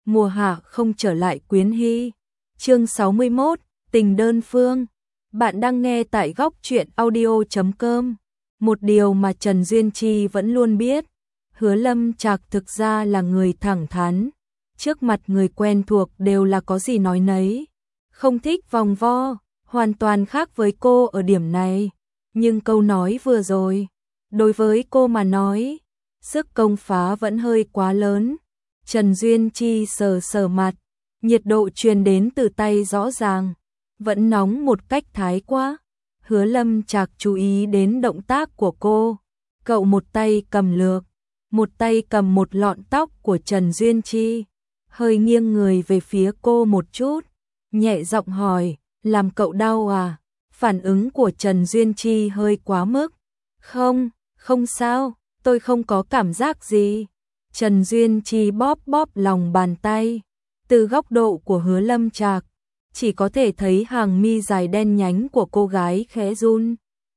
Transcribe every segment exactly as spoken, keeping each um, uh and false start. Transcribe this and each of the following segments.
mùa hạ không trở lại Quyến Hy. Chương sáu mươi mốt, tình đơn phương. Bạn đang nghe tại góc truyện audio chấm com. Một điều mà Trần Duyên Chi vẫn luôn biết, Hứa Lâm Trạc thực ra là người thẳng thắn, trước mặt người quen thuộc đều là có gì nói nấy, không thích vòng vo, hoàn toàn khác với cô ở điểm này. Nhưng câu nói vừa rồi, đối với cô mà nói, sức công phá vẫn hơi quá lớn. Trần Duyên Chi sờ sờ mặt, nhiệt độ truyền đến từ tay rõ ràng, vẫn nóng một cách thái quá. Hứa Lâm Trạc chú ý đến động tác của cô, cậu một tay cầm lược, một tay cầm một lọn tóc của Trần Duyên Chi, hơi nghiêng người về phía cô một chút, nhẹ giọng hỏi, làm cậu đau à? Phản ứng của Trần Duyên Chi hơi quá mức. Không, không sao, tôi không có cảm giác gì. Trần Duyên Chi bóp bóp lòng bàn tay, từ góc độ của Hứa Lâm Trạc, chỉ có thể thấy hàng mi dài đen nhánh của cô gái khẽ run,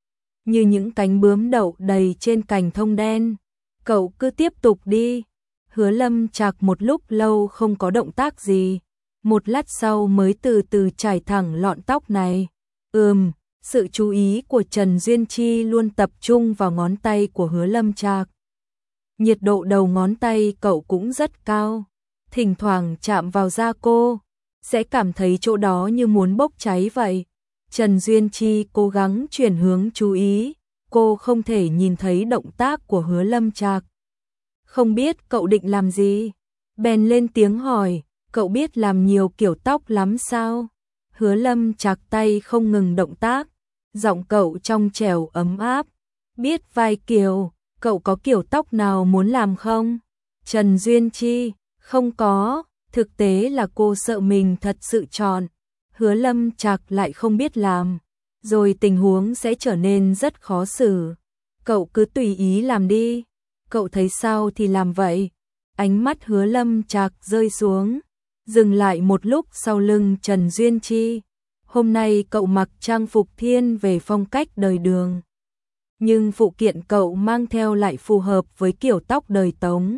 như những cánh bướm đậu đầy trên cành thông đen. Cậu cứ tiếp tục đi. Hứa Lâm Trạc một lúc lâu không có động tác gì, một lát sau mới từ từ trải thẳng lọn tóc này. Ừm, sự chú ý của Trần Duyên Chi luôn tập trung vào ngón tay của Hứa Lâm Trạc. Nhiệt độ đầu ngón tay cậu cũng rất cao, thỉnh thoảng chạm vào da cô, sẽ cảm thấy chỗ đó như muốn bốc cháy vậy. Trần Duyên Chi cố gắng chuyển hướng chú ý, cô không thể nhìn thấy động tác của Hứa Lâm Trạc. Không biết cậu định làm gì? Bèn lên tiếng hỏi, cậu biết làm nhiều kiểu tóc lắm sao? Hứa Lâm Trạc tay không ngừng động tác, giọng cậu trong trẻo ấm áp. Biết vài kiểu, cậu có kiểu tóc nào muốn làm không? Trần Duyên Chi, không có, thực tế là cô sợ mình thật sự chọn. Hứa Lâm Trạc lại không biết làm, rồi tình huống sẽ trở nên rất khó xử. Cậu cứ tùy ý làm đi, cậu thấy sao thì làm vậy. Ánh mắt Hứa Lâm Trạc rơi xuống, dừng lại một lúc sau lưng Trần Duyên Chi. Hôm nay cậu mặc trang phục thiên về phong cách đời Đường, nhưng phụ kiện cậu mang theo lại phù hợp với kiểu tóc đời Tống.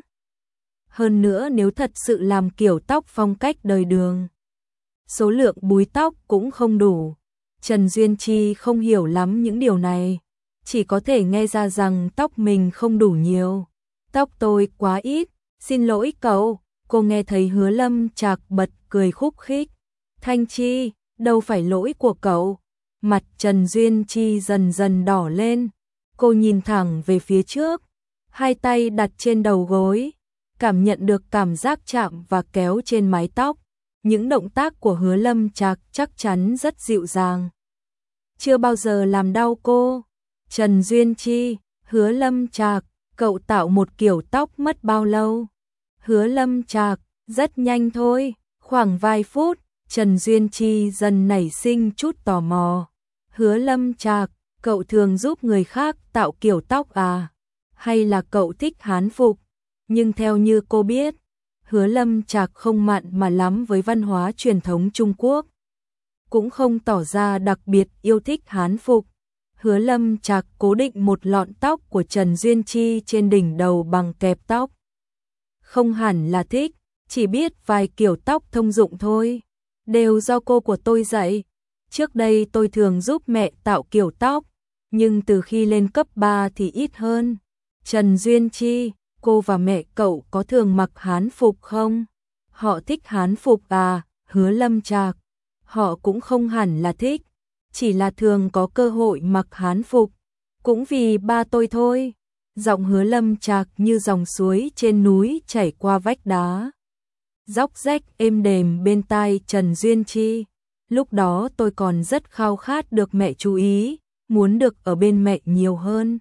Hơn nữa nếu thật sự làm kiểu tóc phong cách đời Đường, số lượng búi tóc cũng không đủ. Trần Duyên Chi không hiểu lắm những điều này, chỉ có thể nghe ra rằng tóc mình không đủ nhiều. Tóc tôi quá ít, xin lỗi cậu. Cô nghe thấy Hứa Lâm Trạc bật cười khúc khích. Thanh Chi, đâu phải lỗi của cậu. Mặt Trần Duyên Chi dần dần đỏ lên, cô nhìn thẳng về phía trước, hai tay đặt trên đầu gối, cảm nhận được cảm giác chạm và kéo trên mái tóc. Những động tác của Hứa Lâm Trạc chắc chắn rất dịu dàng, chưa bao giờ làm đau cô. Trần Duyên Chi, Hứa Lâm Trạc, cậu tạo một kiểu tóc mất bao lâu? Hứa Lâm Trạc, rất nhanh thôi, khoảng vài phút. Trần Duyên Chi dần nảy sinh chút tò mò. Hứa Lâm Trạc, cậu thường giúp người khác tạo kiểu tóc à? Hay là cậu thích hán phục? Nhưng theo như cô biết, Hứa Lâm Trạc không mặn mà lắm với văn hóa truyền thống Trung Quốc, cũng không tỏ ra đặc biệt yêu thích hán phục. Hứa Lâm Trạc cố định một lọn tóc của Trần Duyên Chi trên đỉnh đầu bằng kẹp tóc. Không hẳn là thích, chỉ biết vài kiểu tóc thông dụng thôi, đều do cô của tôi dạy. Trước đây tôi thường giúp mẹ tạo kiểu tóc, nhưng từ khi lên cấp ba thì ít hơn. Trần Duyên Chi, cô và mẹ cậu có thường mặc hán phục không? Họ thích hán phục à? Hứa Lâm Trạc, họ cũng không hẳn là thích, chỉ là thường có cơ hội mặc hán phục, cũng vì ba tôi thôi. Giọng Hứa Lâm Trạc như dòng suối trên núi chảy qua vách đá, róc rách êm đềm bên tai Trần Duyên Chi. Lúc đó tôi còn rất khao khát được mẹ chú ý, muốn được ở bên mẹ nhiều hơn,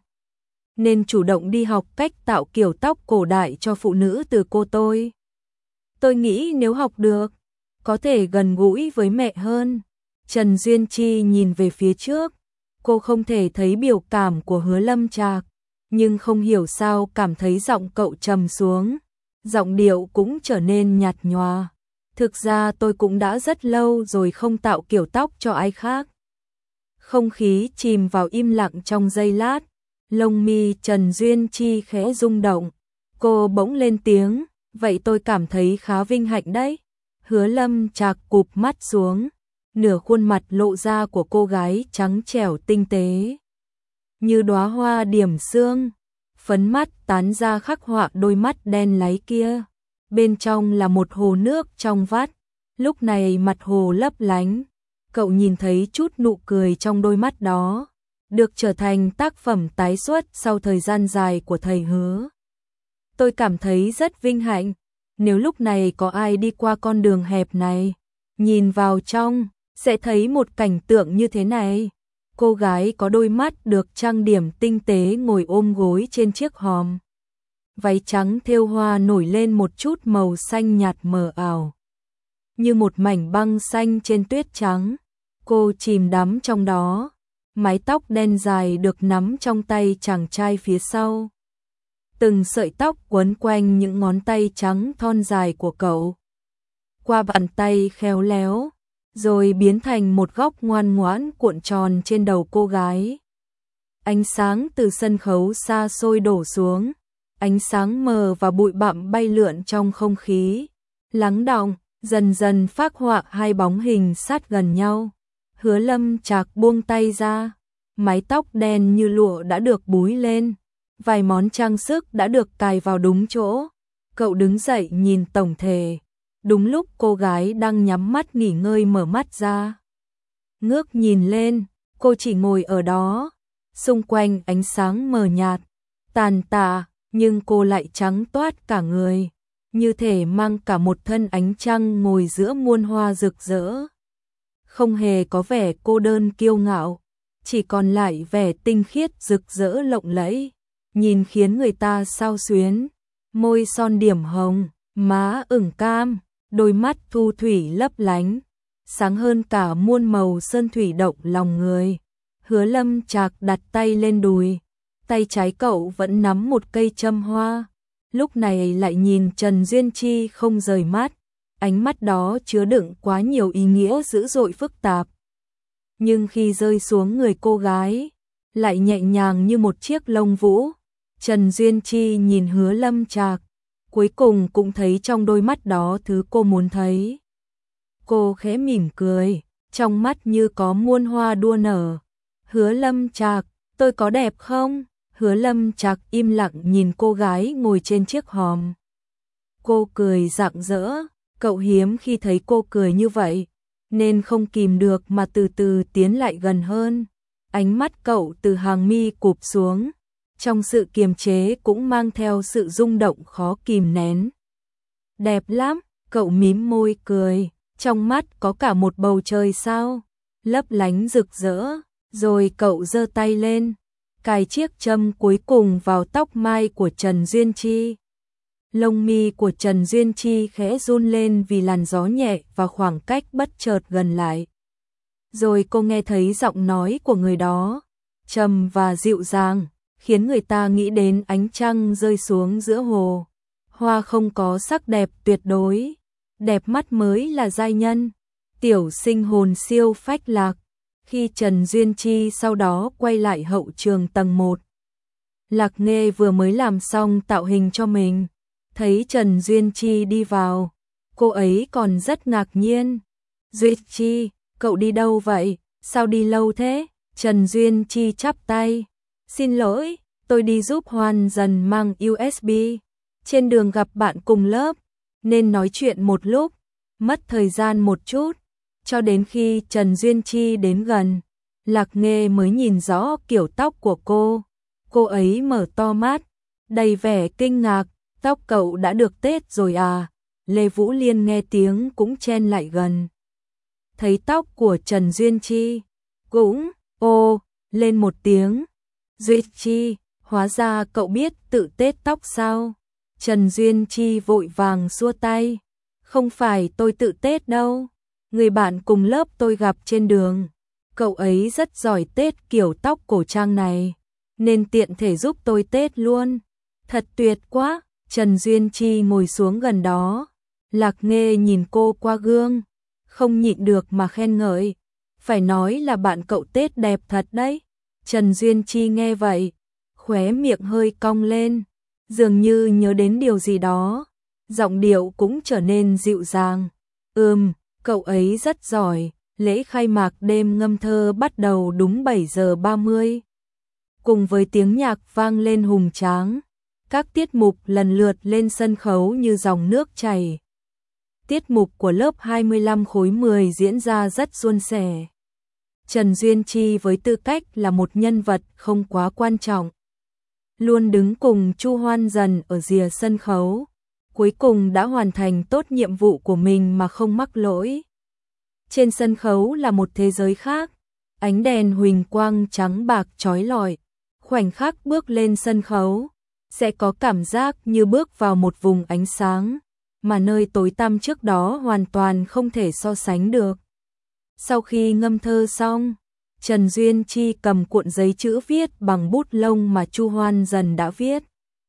nên chủ động đi học cách tạo kiểu tóc cổ đại cho phụ nữ từ cô tôi. Tôi nghĩ nếu học được, có thể gần gũi với mẹ hơn. Trần Duyên Chi nhìn về phía trước, cô không thể thấy biểu cảm của Hứa Lâm Trạc, nhưng không hiểu sao cảm thấy giọng cậu trầm xuống, giọng điệu cũng trở nên nhạt nhòa. Thực ra tôi cũng đã rất lâu rồi không tạo kiểu tóc cho ai khác. Không khí chìm vào im lặng trong giây lát, lông mi Trần Duyên Chi khẽ rung động, cô bỗng lên tiếng, Vậy tôi cảm thấy khá vinh hạnh đấy. Hứa Lâm Trạc cụp mắt xuống, nửa khuôn mặt lộ ra của cô gái trắng trẻo tinh tế, như đóa hoa điểm xương, phấn mắt tán ra khắc họa đôi mắt đen láy kia. Bên trong là một hồ nước trong vắt, lúc này mặt hồ lấp lánh, cậu nhìn thấy chút nụ cười trong đôi mắt đó, được trở thành tác phẩm tái xuất sau thời gian dài của thầy Hứa. Tôi cảm thấy rất vinh hạnh, nếu lúc này có ai đi qua con đường hẹp này, nhìn vào trong, sẽ thấy một cảnh tượng như thế này. Cô gái có đôi mắt được trang điểm tinh tế ngồi ôm gối trên chiếc hòm. Váy trắng thêu hoa nổi lên một chút màu xanh nhạt mờ ảo, như một mảnh băng xanh trên tuyết trắng. Cô chìm đắm trong đó, mái tóc đen dài được nắm trong tay chàng trai phía sau. Từng sợi tóc quấn quanh những ngón tay trắng thon dài của cậu, qua bàn tay khéo léo, rồi biến thành một góc ngoan ngoãn cuộn tròn trên đầu cô gái. Ánh sáng từ sân khấu xa xôi đổ xuống, ánh sáng mờ và bụi bặm bay lượn trong không khí, lắng đọng, dần dần phác họa hai bóng hình sát gần nhau. Hứa Lâm Trạc buông tay ra, mái tóc đen như lụa đã được búi lên, vài món trang sức đã được cài vào đúng chỗ. Cậu đứng dậy nhìn tổng thể, đúng lúc cô gái đang nhắm mắt nghỉ ngơi mở mắt ra. Ngước nhìn lên, cô chỉ ngồi ở đó, xung quanh ánh sáng mờ nhạt, tàn tạ, nhưng cô lại trắng toát cả người, như thể mang cả một thân ánh trăng ngồi giữa muôn hoa rực rỡ. Không hề có vẻ cô đơn kiêu ngạo, chỉ còn lại vẻ tinh khiết rực rỡ lộng lẫy, nhìn khiến người ta xao xuyến. Môi son điểm hồng, má ửng cam, đôi mắt thu thủy lấp lánh, sáng hơn cả muôn màu sơn thủy động lòng người. Hứa Lâm Trạc đặt tay lên đùi, tay trái cậu vẫn nắm một cây châm hoa, lúc này lại nhìn Trần Duyên Chi không rời mắt, ánh mắt đó chứa đựng quá nhiều ý nghĩa dữ dội phức tạp. Nhưng khi rơi xuống người cô gái, lại nhẹ nhàng như một chiếc lông vũ. Trần Duyên Chi nhìn Hứa Lâm Trạc, cuối cùng cũng thấy trong đôi mắt đó thứ cô muốn thấy. Cô khẽ mỉm cười, trong mắt như có muôn hoa đua nở. Hứa Lâm Trạc, tôi có đẹp không? Hứa Lâm Trạc im lặng nhìn cô gái ngồi trên chiếc hòm. Cô cười rạng rỡ, cậu hiếm khi thấy cô cười như vậy, nên không kìm được mà từ từ tiến lại gần hơn. Ánh mắt cậu từ hàng mi cụp xuống, trong sự kiềm chế cũng mang theo sự rung động khó kìm nén. Đẹp lắm, cậu mím môi cười, trong mắt có cả một bầu trời sao, lấp lánh rực rỡ, rồi cậu giơ tay lên, cài chiếc châm cuối cùng vào tóc mai của Trần Duyên Chi. Lông mi của Trần Duyên Chi khẽ run lên vì làn gió nhẹ và khoảng cách bất chợt gần lại. Rồi cô nghe thấy giọng nói của người đó, trầm và dịu dàng, khiến người ta nghĩ đến ánh trăng rơi xuống giữa hồ. Hoa không có sắc đẹp tuyệt đối, đẹp mắt mới là giai nhân. Tiểu sinh hồn siêu phách lạc. Khi Trần Duyên Chi sau đó quay lại hậu trường tầng một, Lạc Nghê vừa mới làm xong tạo hình cho mình, thấy Trần Duyên Chi đi vào, cô ấy còn rất ngạc nhiên. Duyên Chi, cậu đi đâu vậy? Sao đi lâu thế? Trần Duyên Chi chắp tay. Xin lỗi, tôi đi giúp Hoan Dần mang u ét bê. Trên đường gặp bạn cùng lớp, nên nói chuyện một lúc, mất thời gian một chút. Cho đến khi Trần Duyên Chi đến gần, Lạc Nghê mới nhìn rõ kiểu tóc của cô. Cô ấy mở to mắt, đầy vẻ kinh ngạc. Tóc cậu đã được tết rồi à? Lê Vũ Liên nghe tiếng cũng chen lại gần. Thấy tóc của Trần Duyên Chi, cũng ô lên một tiếng. Duyên Chi, hóa ra cậu biết tự tết tóc sao? Trần Duyên Chi vội vàng xua tay. Không phải tôi tự tết đâu. Người bạn cùng lớp tôi gặp trên đường. Cậu ấy rất giỏi tết kiểu tóc cổ trang này, nên tiện thể giúp tôi tết luôn. Thật tuyệt quá. Trần Duyên Chi ngồi xuống gần đó. Lạc Nghê nhìn cô qua gương, không nhịn được mà khen ngợi. Phải nói là bạn cậu tết đẹp thật đấy. Trần Duyên Chi nghe vậy, khóe miệng hơi cong lên, dường như nhớ đến điều gì đó. giọng điệu cũng trở nên dịu dàng. Ừm, cậu ấy rất giỏi. Lễ khai mạc đêm ngâm thơ bắt đầu đúng bảy giờ ba mươi. Cùng với tiếng nhạc vang lên hùng tráng, các tiết mục lần lượt lên sân khấu như dòng nước chảy. Tiết mục của lớp hai mươi lăm khối mười diễn ra rất suôn sẻ. Trần Duyên Chi với tư cách là một nhân vật không quá quan trọng, luôn đứng cùng Chu Hoan Dần ở rìa sân khấu, cuối cùng đã hoàn thành tốt nhiệm vụ của mình mà không mắc lỗi. Trên sân khấu là một thế giới khác, ánh đèn huỳnh quang trắng bạc chói lọi, khoảnh khắc bước lên sân khấu, sẽ có cảm giác như bước vào một vùng ánh sáng, mà nơi tối tăm trước đó hoàn toàn không thể so sánh được. Sau khi ngâm thơ xong, Trần Duyên Chi cầm cuộn giấy chữ viết bằng bút lông mà Chu Hoan Dần đã viết.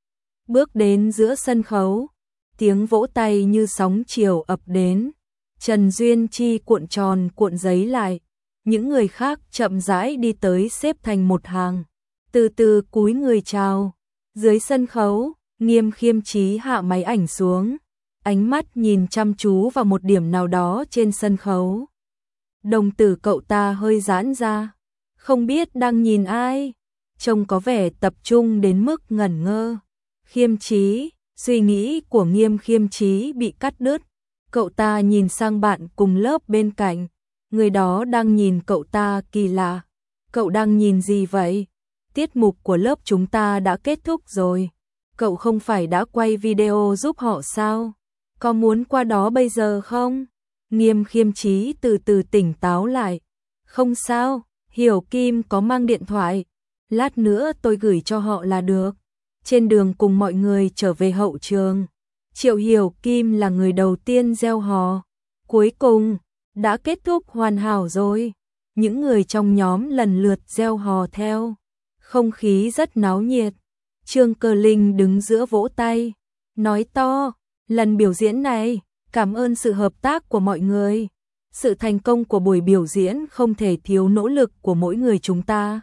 Bước đến giữa sân khấu, tiếng vỗ tay như sóng chiều ập đến. Trần Duyên Chi cuộn tròn cuộn giấy lại, những người khác chậm rãi đi tới xếp thành một hàng, từ từ cúi người chào. Dưới sân khấu, Nghiêm Khiêm Chí hạ máy ảnh xuống, ánh mắt nhìn chăm chú vào một điểm nào đó trên sân khấu. Đồng tử cậu ta hơi giãn ra, không biết đang nhìn ai, trông có vẻ tập trung đến mức ngẩn ngơ. Khiêm Chí, suy nghĩ của Nghiêm Khiêm Chí bị cắt đứt. Cậu ta nhìn sang bạn cùng lớp bên cạnh, người đó đang nhìn cậu ta kỳ lạ. Cậu đang nhìn gì vậy? Tiết mục của lớp chúng ta đã kết thúc rồi. Cậu không phải đã quay video giúp họ sao? Có muốn qua đó bây giờ không? Nghiêm Khiêm Chí từ từ tỉnh táo lại. Không sao, Hiểu Kim có mang điện thoại. Lát nữa tôi gửi cho họ là được. Trên đường cùng mọi người trở về hậu trường, Triệu Hiểu Kim là người đầu tiên reo hò. Cuối cùng, đã kết thúc hoàn hảo rồi. Những người trong nhóm lần lượt reo hò theo. Không khí rất náo nhiệt. Trương Cơ Linh đứng giữa vỗ tay, nói to, lần biểu diễn này, cảm ơn sự hợp tác của mọi người. Sự thành công của buổi biểu diễn không thể thiếu nỗ lực của mỗi người chúng ta.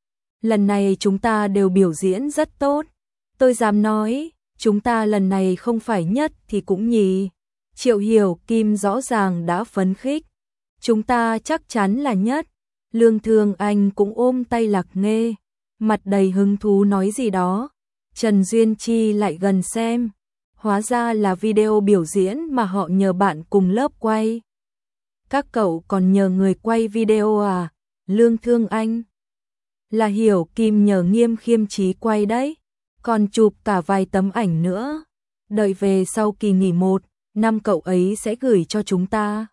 Lần này chúng ta đều biểu diễn rất tốt. Tôi dám nói, chúng ta lần này không phải nhất thì cũng nhì. Triệu Hiểu Kim rõ ràng đã phấn khích. Chúng ta chắc chắn là nhất. Lương Thương Anh cũng ôm tay Lạc Nghê, mặt đầy hứng thú nói gì đó. Trần Duyên Chi lại gần xem. Hóa ra là video biểu diễn mà họ nhờ bạn cùng lớp quay. Các cậu còn nhờ người quay video à? Lương Thương Anh. Là Hiểu Kim nhờ Nghiêm Khiêm Chí quay đấy. Còn chụp cả vài tấm ảnh nữa. Đợi về sau kỳ nghỉ một, năm cậu ấy sẽ gửi cho chúng ta.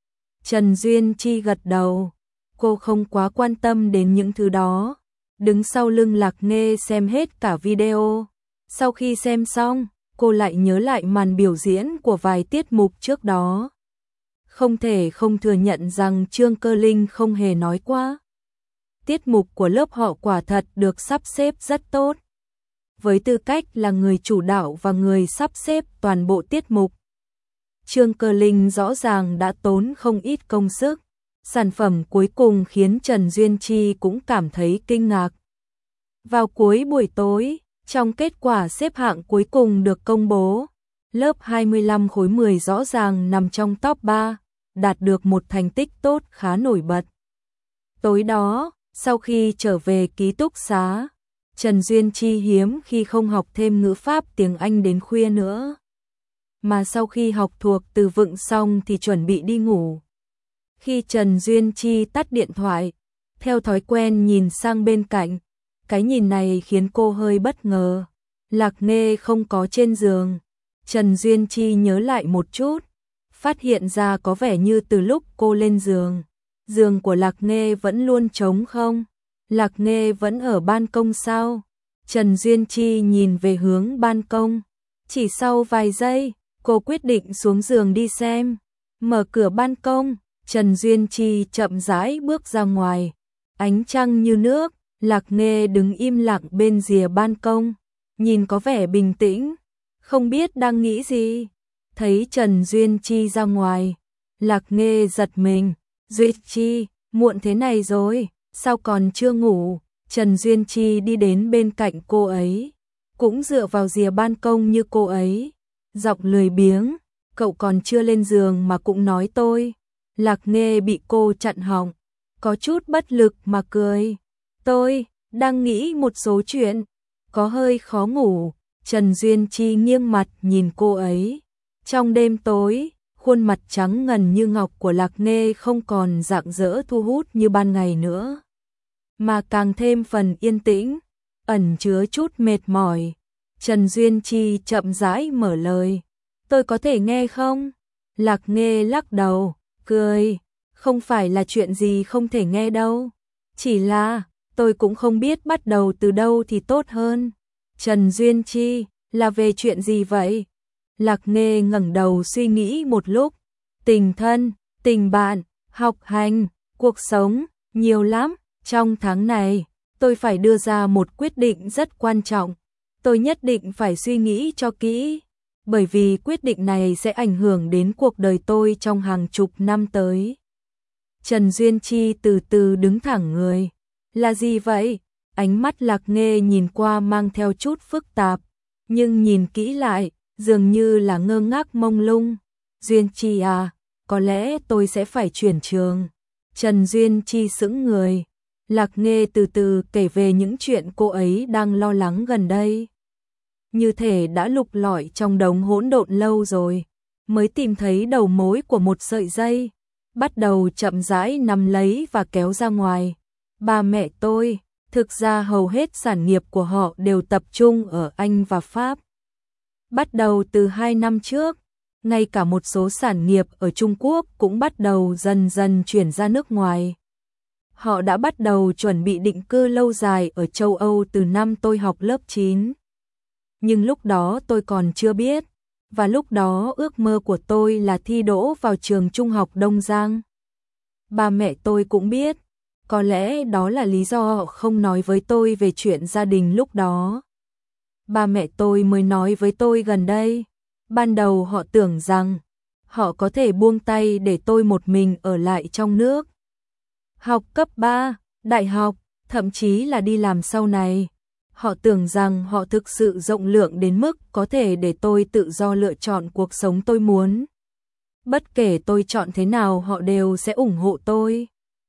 Trần Duyên Chi gật đầu. Cô không quá quan tâm đến những thứ đó. Đứng sau lưng Lạc Nghê xem hết cả video. Sau khi xem xong, cô lại nhớ lại màn biểu diễn của vài tiết mục trước đó. Không thể không thừa nhận rằng Trương Cơ Linh không hề nói quá. Tiết mục của lớp họ quả thật được sắp xếp rất tốt. Với tư cách là người chủ đạo và người sắp xếp toàn bộ tiết mục, Trương Cơ Linh rõ ràng đã tốn không ít công sức. Sản phẩm cuối cùng khiến Trần Duyên Chi cũng cảm thấy kinh ngạc. Vào cuối buổi tối, trong kết quả xếp hạng cuối cùng được công bố, lớp hai mươi lăm khối mười rõ ràng nằm trong top ba, đạt được một thành tích tốt khá nổi bật. Tối đó, sau khi trở về ký túc xá, Trần Duyên Chi hiếm khi không học thêm ngữ pháp tiếng Anh đến khuya nữa. Mà sau khi học thuộc từ vựng xong thì chuẩn bị đi ngủ. Khi Trần Duyên Chi tắt điện thoại, theo thói quen nhìn sang bên cạnh, cái nhìn này khiến cô hơi bất ngờ. Lạc Nghê không có trên giường. Trần Duyên Chi nhớ lại một chút, phát hiện ra có vẻ như từ lúc cô lên giường, giường của Lạc Nghê vẫn luôn trống không. Lạc Nghê vẫn ở ban công sao? Trần Duyên Chi nhìn về hướng ban công. Chỉ sau vài giây, cô quyết định xuống giường đi xem. Mở cửa ban công, Trần Duyên Chi chậm rãi bước ra ngoài. Ánh trăng như nước, Lạc Nghê đứng im lặng bên rìa ban công, nhìn có vẻ bình tĩnh, không biết đang nghĩ gì. Thấy Trần Duyên Chi ra ngoài, Lạc Nghê giật mình. Duyên Chi, muộn thế này rồi, sao còn chưa ngủ? Trần Duyên Chi đi đến bên cạnh cô ấy, cũng dựa vào rìa ban công như cô ấy. giọng lười biếng, cậu còn chưa lên giường mà cũng nói tôi. Lạc Nghê bị cô chặn họng, có chút bất lực mà cười. Tôi đang nghĩ một số chuyện, có hơi khó ngủ. Trần Duyên Chi nghiêng mặt nhìn cô ấy. Trong đêm tối, khuôn mặt trắng ngần như ngọc của Lạc Nghê không còn rạng rỡ thu hút như ban ngày nữa, mà càng thêm phần yên tĩnh, ẩn chứa chút mệt mỏi. Trần Duyên Chi chậm rãi mở lời. Tôi có thể nghe không? Lạc Nghê lắc đầu, cười. Không phải là chuyện gì không thể nghe đâu. Chỉ là, tôi cũng không biết bắt đầu từ đâu thì tốt hơn. Trần Duyên Chi, là về chuyện gì vậy? Lạc Nghê ngẩng đầu suy nghĩ một lúc. Tình thân, tình bạn, học hành, cuộc sống, nhiều lắm. Trong tháng này, tôi phải đưa ra một quyết định rất quan trọng. Tôi nhất định phải suy nghĩ cho kỹ, bởi vì quyết định này sẽ ảnh hưởng đến cuộc đời tôi trong hàng chục năm tới. Trần Duyên Chi từ từ đứng thẳng người. Là gì vậy? Ánh mắt Lạc Nghê nhìn qua mang theo chút phức tạp, nhưng nhìn kỹ lại, dường như là ngơ ngác mông lung. Duyên Chi à, có lẽ tôi sẽ phải chuyển trường. Trần Duyên Chi sững người. Lạc Nghê từ từ kể về những chuyện cô ấy đang lo lắng gần đây. Như thể đã lục lọi trong đống hỗn độn lâu rồi, mới tìm thấy đầu mối của một sợi dây, bắt đầu chậm rãi nắm lấy và kéo ra ngoài. Ba mẹ tôi, thực ra hầu hết sản nghiệp của họ đều tập trung ở Anh và Pháp. Bắt đầu từ hai năm trước, ngay cả một số sản nghiệp ở Trung Quốc cũng bắt đầu dần dần chuyển ra nước ngoài. Họ đã bắt đầu chuẩn bị định cư lâu dài ở châu Âu từ năm tôi học lớp chín. Nhưng lúc đó tôi còn chưa biết, và lúc đó ước mơ của tôi là thi đỗ vào trường trung học Đông Giang. Ba mẹ tôi cũng biết, có lẽ đó là lý do họ không nói với tôi về chuyện gia đình lúc đó. Ba mẹ tôi mới nói với tôi gần đây. Ban đầu họ tưởng rằng họ có thể buông tay để tôi một mình ở lại trong nước, học cấp ba, đại học, thậm chí là đi làm sau này. Họ tưởng rằng họ thực sự rộng lượng đến mức có thể để tôi tự do lựa chọn cuộc sống tôi muốn. Bất kể tôi chọn thế nào họ đều sẽ ủng hộ tôi.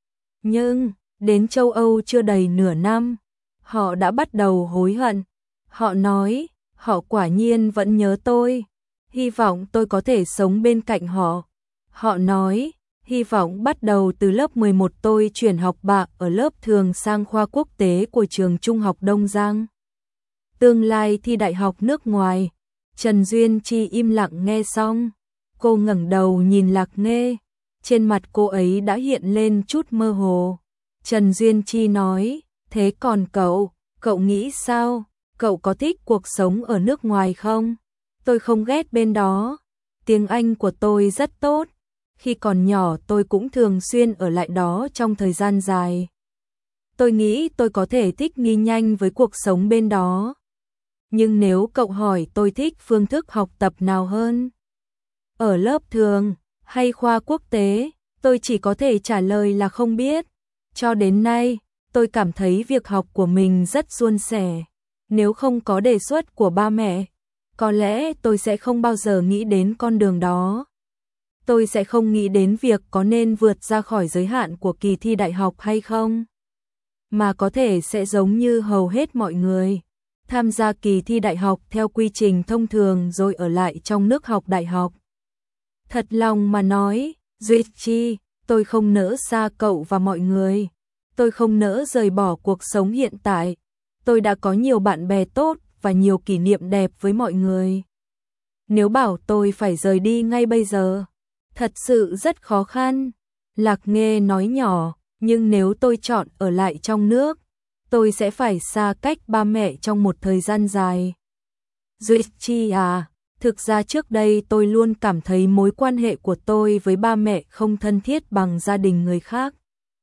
Nhưng, đến châu Âu chưa đầy nửa năm, họ đã bắt đầu hối hận. Họ nói, họ quả nhiên vẫn nhớ tôi, hy vọng tôi có thể sống bên cạnh họ. Họ nói, hy vọng bắt đầu từ lớp mười một tôi chuyển học bạ ở lớp thường sang khoa quốc tế của trường Trung học Đông Giang. Tương lai thi đại học nước ngoài. Trần Duyên Chi im lặng nghe xong. Cô ngẩng đầu nhìn Lạc Nghê. Trên mặt cô ấy đã hiện lên chút mơ hồ. Trần Duyên Chi nói, thế còn cậu, cậu nghĩ sao? Cậu có thích cuộc sống ở nước ngoài không? Tôi không ghét bên đó. Tiếng Anh của tôi rất tốt. Khi còn nhỏ tôi cũng thường xuyên ở lại đó trong thời gian dài. Tôi nghĩ tôi có thể thích nghi nhanh với cuộc sống bên đó. Nhưng nếu cậu hỏi tôi thích phương thức học tập nào hơn, ở lớp thường hay khoa quốc tế, tôi chỉ có thể trả lời là không biết. Cho đến nay, tôi cảm thấy việc học của mình rất suôn sẻ. Nếu không có đề xuất của ba mẹ, có lẽ tôi sẽ không bao giờ nghĩ đến con đường đó. Tôi sẽ không nghĩ đến việc có nên vượt ra khỏi giới hạn của kỳ thi đại học hay không, mà có thể sẽ giống như hầu hết mọi người, tham gia kỳ thi đại học theo quy trình thông thường rồi ở lại trong nước học đại học. Thật lòng mà nói, Duyệt Chi, tôi không nỡ xa cậu và mọi người. Tôi không nỡ rời bỏ cuộc sống hiện tại. Tôi đã có nhiều bạn bè tốt và nhiều kỷ niệm đẹp với mọi người. Nếu bảo tôi phải rời đi ngay bây giờ, thật sự rất khó khăn. Lạc Nghê nói nhỏ, nhưng nếu tôi chọn ở lại trong nước, tôi sẽ phải xa cách ba mẹ trong một thời gian dài. Duyệt Chi à, thực ra trước đây tôi luôn cảm thấy mối quan hệ của tôi với ba mẹ không thân thiết bằng gia đình người khác.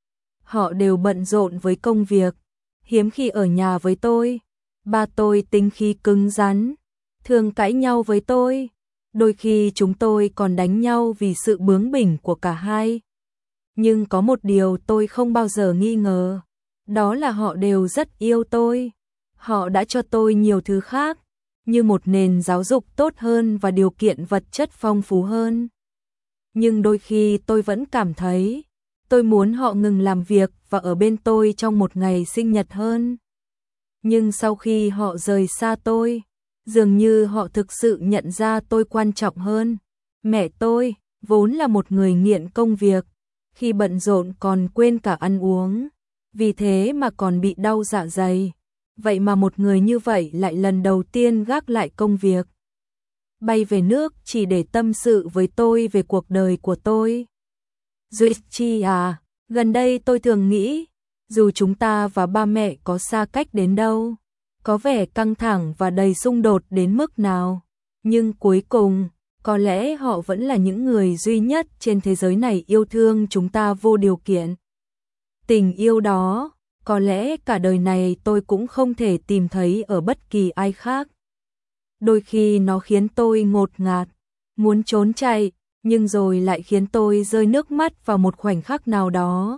Họ đều bận rộn với công việc, hiếm khi ở nhà với tôi. Ba tôi tính khí cứng rắn, thường cãi nhau với tôi. Đôi khi chúng tôi còn đánh nhau vì sự bướng bỉnh của cả hai. Nhưng có một điều tôi không bao giờ nghi ngờ, đó là họ đều rất yêu tôi. Họ đã cho tôi nhiều thứ khác, như một nền giáo dục tốt hơn và điều kiện vật chất phong phú hơn. Nhưng đôi khi tôi vẫn cảm thấy, tôi muốn họ ngừng làm việc và ở bên tôi trong một ngày sinh nhật hơn. Nhưng sau khi họ rời xa tôi, dường như họ thực sự nhận ra tôi quan trọng hơn. Mẹ tôi, vốn là một người nghiện công việc, khi bận rộn còn quên cả ăn uống, vì thế mà còn bị đau dạ dày. Vậy mà một người như vậy lại lần đầu tiên gác lại công việc, bay về nước chỉ để tâm sự với tôi về cuộc đời của tôi. Duy à, gần đây tôi thường nghĩ, dù chúng ta và ba mẹ có xa cách đến đâu, có vẻ căng thẳng và đầy xung đột đến mức nào, nhưng cuối cùng, có lẽ họ vẫn là những người duy nhất trên thế giới này yêu thương chúng ta vô điều kiện. Tình yêu đó, có lẽ cả đời này tôi cũng không thể tìm thấy ở bất kỳ ai khác. Đôi khi nó khiến tôi ngột ngạt, muốn trốn chạy, nhưng rồi lại khiến tôi rơi nước mắt vào một khoảnh khắc nào đó.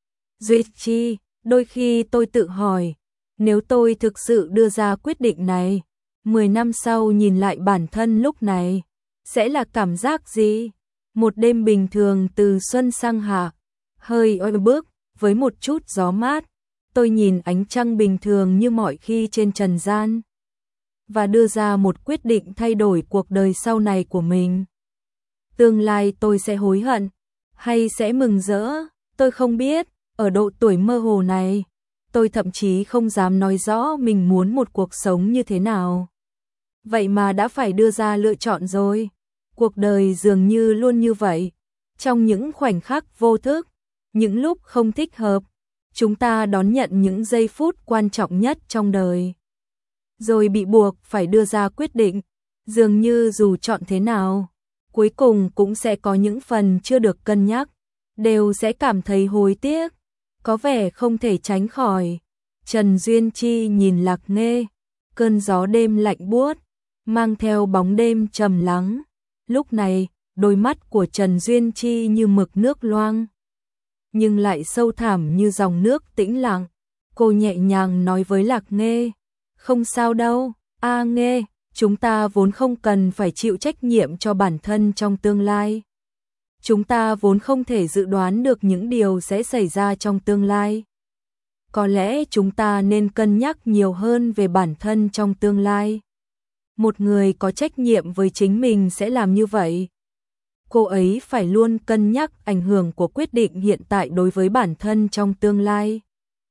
Duy chi, đôi khi tôi tự hỏi, nếu tôi thực sự đưa ra quyết định này, mười năm sau nhìn lại bản thân lúc này, sẽ là cảm giác gì? Một đêm bình thường từ xuân sang hạ, hơi oi bức, với một chút gió mát, tôi nhìn ánh trăng bình thường như mọi khi trên trần gian, và đưa ra một quyết định thay đổi cuộc đời sau này của mình. Tương lai tôi sẽ hối hận, hay sẽ mừng rỡ, tôi không biết, ở độ tuổi mơ hồ này, tôi thậm chí không dám nói rõ mình muốn một cuộc sống như thế nào. Vậy mà đã phải đưa ra lựa chọn rồi. Cuộc đời dường như luôn như vậy. Trong những khoảnh khắc vô thức, những lúc không thích hợp, chúng ta đón nhận những giây phút quan trọng nhất trong đời. Rồi bị buộc phải đưa ra quyết định, dường như dù chọn thế nào, cuối cùng cũng sẽ có những phần chưa được cân nhắc, đều sẽ cảm thấy hối tiếc, có vẻ không thể tránh khỏi. Trần Duyên Chi nhìn Lạc Nghê, cơn gió đêm lạnh buốt, mang theo bóng đêm trầm lắng. Lúc này, đôi mắt của Trần Duyên Chi như mực nước loang, nhưng lại sâu thẳm như dòng nước tĩnh lặng. Cô nhẹ nhàng nói với Lạc Nghê, không sao đâu, A Nghê, chúng ta vốn không cần phải chịu trách nhiệm cho bản thân trong tương lai. Chúng ta vốn không thể dự đoán được những điều sẽ xảy ra trong tương lai. Có lẽ chúng ta nên cân nhắc nhiều hơn về bản thân trong tương lai. Một người có trách nhiệm với chính mình sẽ làm như vậy. Cô ấy phải luôn cân nhắc ảnh hưởng của quyết định hiện tại đối với bản thân trong tương lai.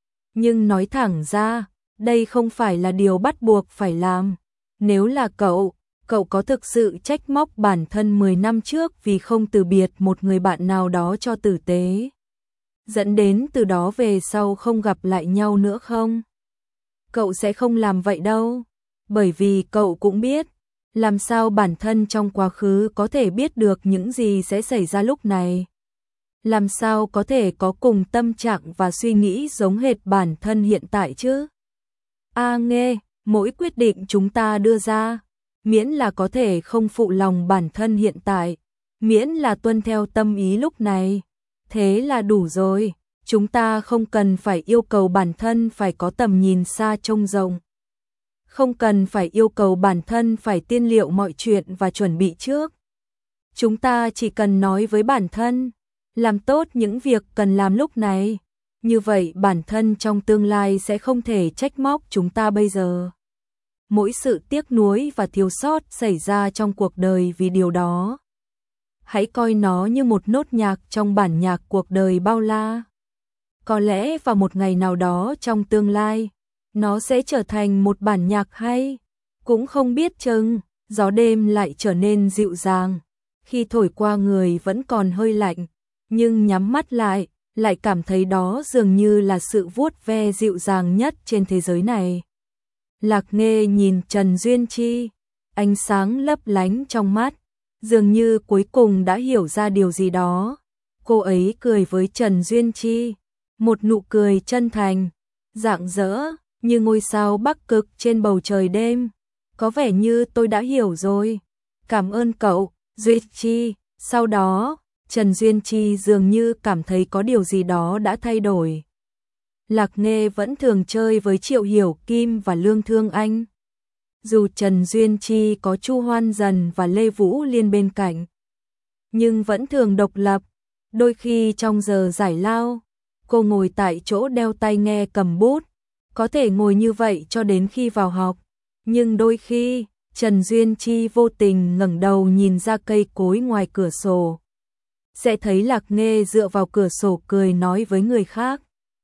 Nhưng nói thẳng ra, đây không phải là điều bắt buộc phải làm. Nếu là cậu, cậu có thực sự trách móc bản thân mười năm trước vì không từ biệt một người bạn nào đó cho tử tế, dẫn đến từ đó về sau không gặp lại nhau nữa không? Cậu sẽ không làm vậy đâu, bởi vì cậu cũng biết, làm sao bản thân trong quá khứ có thể biết được những gì sẽ xảy ra lúc này. Làm sao có thể có cùng tâm trạng và suy nghĩ giống hệt bản thân hiện tại chứ? A Nghê, mỗi quyết định chúng ta đưa ra, miễn là có thể không phụ lòng bản thân hiện tại, miễn là tuân theo tâm ý lúc này, thế là đủ rồi. Chúng ta không cần phải yêu cầu bản thân phải có tầm nhìn xa trông rộng. Không cần phải yêu cầu bản thân phải tiên liệu mọi chuyện và chuẩn bị trước. Chúng ta chỉ cần nói với bản thân, làm tốt những việc cần làm lúc này. Như vậy bản thân trong tương lai sẽ không thể trách móc chúng ta bây giờ. Mỗi sự tiếc nuối và thiếu sót xảy ra trong cuộc đời vì điều đó, hãy coi nó như một nốt nhạc trong bản nhạc cuộc đời bao la. Có lẽ vào một ngày nào đó trong tương lai, nó sẽ trở thành một bản nhạc hay, cũng không biết chừng. Gió đêm lại trở nên dịu dàng, khi thổi qua người vẫn còn hơi lạnh, nhưng nhắm mắt lại, lại cảm thấy đó dường như là sự vuốt ve dịu dàng nhất trên thế giới này. Lạc Nghê nhìn Trần Duyên Chi, ánh sáng lấp lánh trong mắt, dường như cuối cùng đã hiểu ra điều gì đó. Cô ấy cười với Trần Duyên Chi, một nụ cười chân thành, rạng rỡ, như ngôi sao Bắc Cực trên bầu trời đêm. Có vẻ như tôi đã hiểu rồi. Cảm ơn cậu, Duyên Chi. Sau đó, Trần Duyên Chi dường như cảm thấy có điều gì đó đã thay đổi. Lạc Nghê vẫn thường chơi với Triệu Hiểu Kim và Lương Thương Anh. Dù Trần Duyên Chi có Chu Hoan Dần và Lê Vũ Liên bên cạnh, nhưng vẫn thường độc lập. Đôi khi trong giờ giải lao, cô ngồi tại chỗ đeo tai nghe cầm bút, có thể ngồi như vậy cho đến khi vào học. Nhưng đôi khi, Trần Duyên Chi vô tình ngẩng đầu nhìn ra cây cối ngoài cửa sổ, sẽ thấy Lạc Nghê dựa vào cửa sổ cười nói với người khác.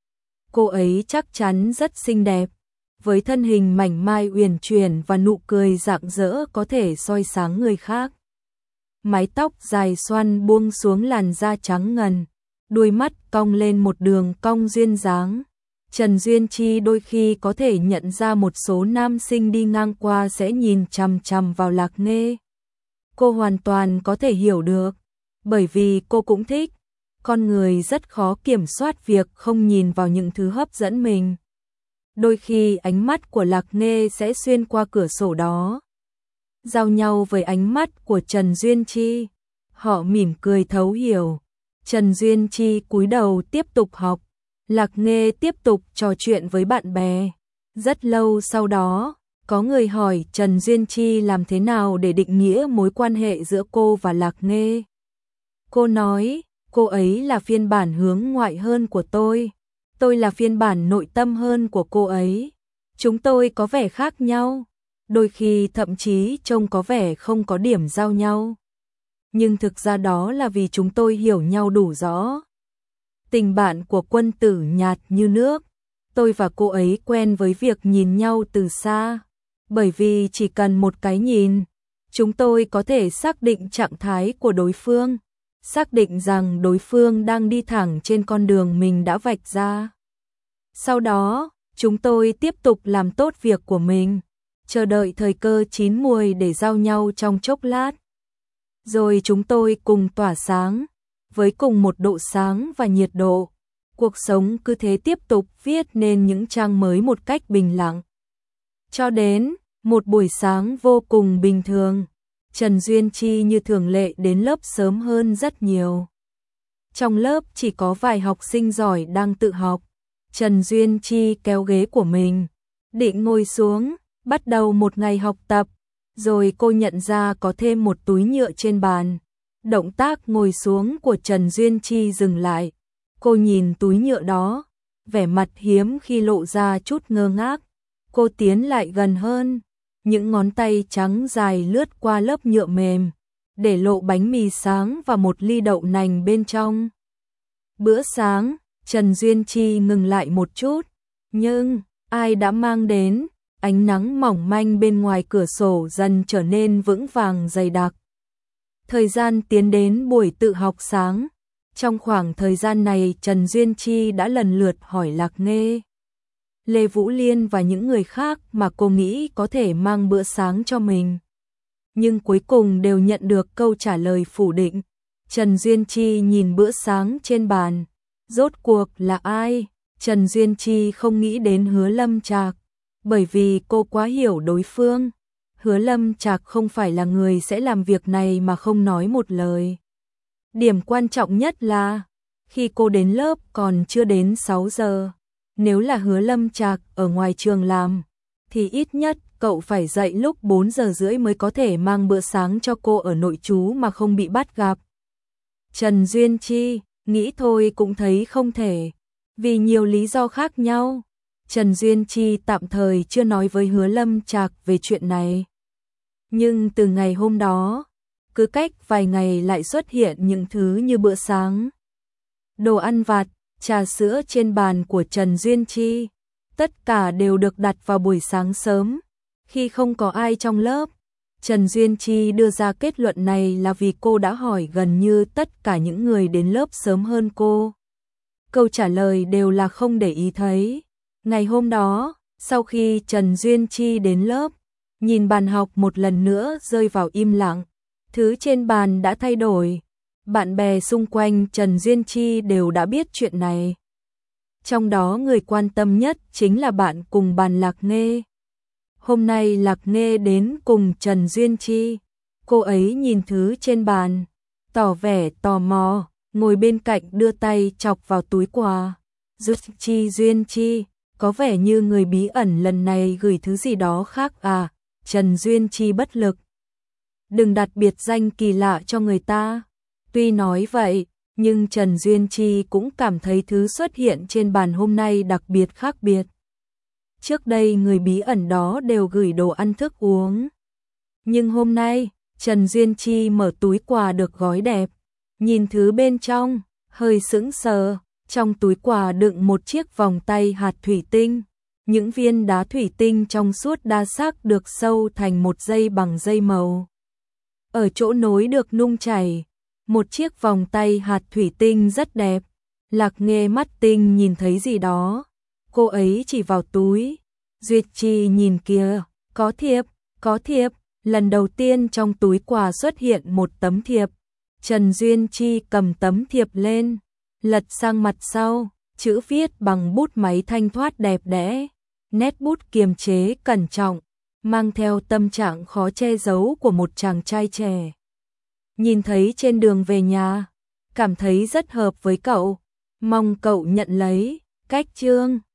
Cô ấy chắc chắn rất xinh đẹp, với thân hình mảnh mai uyển chuyển và nụ cười rạng rỡ có thể soi sáng người khác. Mái tóc dài xoăn buông xuống làn da trắng ngần, đuôi mắt cong lên một đường cong duyên dáng. Trần Duyên Chi đôi khi có thể nhận ra một số nam sinh đi ngang qua sẽ nhìn chằm chằm vào Lạc Nghê. Cô hoàn toàn có thể hiểu được, bởi vì cô cũng thích. Con người rất khó kiểm soát việc không nhìn vào những thứ hấp dẫn mình. Đôi khi ánh mắt của Lạc Nghê sẽ xuyên qua cửa sổ đó, giao nhau với ánh mắt của Trần Duyên Chi. Họ mỉm cười thấu hiểu. Trần Duyên Chi cúi đầu tiếp tục học. Lạc Nghê tiếp tục trò chuyện với bạn bè. Rất lâu sau đó, có người hỏi Trần Duyên Chi làm thế nào để định nghĩa mối quan hệ giữa cô và Lạc Nghê. Cô nói, cô ấy là phiên bản hướng ngoại hơn của tôi. Tôi là phiên bản nội tâm hơn của cô ấy. Chúng tôi có vẻ khác nhau, đôi khi thậm chí trông có vẻ không có điểm giao nhau. Nhưng thực ra đó là vì chúng tôi hiểu nhau đủ rõ. Tình bạn của Quân Tử nhạt như nước. Tôi và cô ấy quen với việc nhìn nhau từ xa, bởi vì chỉ cần một cái nhìn, chúng tôi có thể xác định trạng thái của đối phương, xác định rằng đối phương đang đi thẳng trên con đường mình đã vạch ra. Sau đó, chúng tôi tiếp tục làm tốt việc của mình, chờ đợi thời cơ chín muồi để giao nhau trong chốc lát. Rồi chúng tôi cùng tỏa sáng, với cùng một độ sáng và nhiệt độ. Cuộc sống cứ thế tiếp tục viết nên những trang mới một cách bình lặng. Cho đến một buổi sáng vô cùng bình thường, Trần Duyên Chi như thường lệ đến lớp sớm hơn rất nhiều. Trong lớp chỉ có vài học sinh giỏi đang tự học. Trần Duyên Chi kéo ghế của mình, định ngồi xuống, bắt đầu một ngày học tập. Rồi cô nhận ra có thêm một túi nhựa trên bàn. Động tác ngồi xuống của Trần Duyên Chi dừng lại. Cô nhìn túi nhựa đó, vẻ mặt hiếm khi lộ ra chút ngơ ngác. Cô tiến lại gần hơn, những ngón tay trắng dài lướt qua lớp nhựa mềm, để lộ bánh mì sáng và một ly đậu nành bên trong. Bữa sáng, Trần Duyên Chi ngừng lại một chút, nhưng ai đã mang đến? Ánh nắng mỏng manh bên ngoài cửa sổ dần trở nên vững vàng dày đặc. Thời gian tiến đến buổi tự học sáng. Trong khoảng thời gian này Trần Duyên Chi đã lần lượt hỏi Lạc Nghê, Lê Vũ Liên và những người khác mà cô nghĩ có thể mang bữa sáng cho mình. Nhưng cuối cùng đều nhận được câu trả lời phủ định. Trần Duyên Chi nhìn bữa sáng trên bàn. Rốt cuộc là ai? Trần Duyên Chi không nghĩ đến Hứa Lâm Trạc, bởi vì cô quá hiểu đối phương. Hứa Lâm Trạc không phải là người sẽ làm việc này mà không nói một lời. Điểm quan trọng nhất là, khi cô đến lớp còn chưa đến sáu giờ. Nếu là Hứa Lâm Trạc ở ngoài trường làm, thì ít nhất cậu phải dậy lúc bốn giờ rưỡi mới có thể mang bữa sáng cho cô ở nội trú mà không bị bắt gặp. Trần Duyên Chi, nghĩ thôi cũng thấy không thể, vì nhiều lý do khác nhau. Trần Duyên Chi tạm thời chưa nói với Hứa Lâm Trạc về chuyện này. Nhưng từ ngày hôm đó, cứ cách vài ngày lại xuất hiện những thứ như bữa sáng, đồ ăn vặt, trà sữa trên bàn của Trần Duyên Chi. Tất cả đều được đặt vào buổi sáng sớm, khi không có ai trong lớp. Trần Duyên Chi đưa ra kết luận này là vì cô đã hỏi gần như tất cả những người đến lớp sớm hơn cô. Câu trả lời đều là không để ý thấy. Ngày hôm đó, sau khi Trần Duyên Chi đến lớp, nhìn bàn học một lần nữa rơi vào im lặng. Thứ trên bàn đã thay đổi. Bạn bè xung quanh Trần Duyên Chi đều đã biết chuyện này. Trong đó người quan tâm nhất chính là bạn cùng bàn Lạc Nghê. Hôm nay Lạc Nghê đến cùng Trần Duyên Chi. Cô ấy nhìn thứ trên bàn, tỏ vẻ tò mò, ngồi bên cạnh đưa tay chọc vào túi quà. Duyên Chi, Duyên Chi, có vẻ như người bí ẩn lần này gửi thứ gì đó khác à? Trần Duyên Chi bất lực. Đừng đặt biệt danh kỳ lạ cho người ta. Tuy nói vậy, nhưng Trần Duyên Chi cũng cảm thấy thứ xuất hiện trên bàn hôm nay đặc biệt khác biệt. Trước đây người bí ẩn đó đều gửi đồ ăn thức uống. Nhưng hôm nay, Trần Duyên Chi mở túi quà được gói đẹp. Nhìn thứ bên trong, hơi sững sờ. Trong túi quà đựng một chiếc vòng tay hạt thủy tinh. Những viên đá thủy tinh trong suốt đa sắc được sâu thành một dây bằng dây màu. Ở chỗ nối được nung chảy, một chiếc vòng tay hạt thủy tinh rất đẹp. Lạc Nghê mắt tinh nhìn thấy gì đó. Cô ấy chỉ vào túi. Duyệt Chi nhìn kìa, có thiệp, có thiệp. Lần đầu tiên trong túi quà xuất hiện một tấm thiệp. Trần Duyên Chi cầm tấm thiệp lên, lật sang mặt sau, chữ viết bằng bút máy thanh thoát đẹp đẽ. Nét bút kiềm chế cẩn trọng, mang theo tâm trạng khó che giấu của một chàng trai trẻ. Nhìn thấy trên đường về nhà, cảm thấy rất hợp với cậu, mong cậu nhận lấy. Cách chương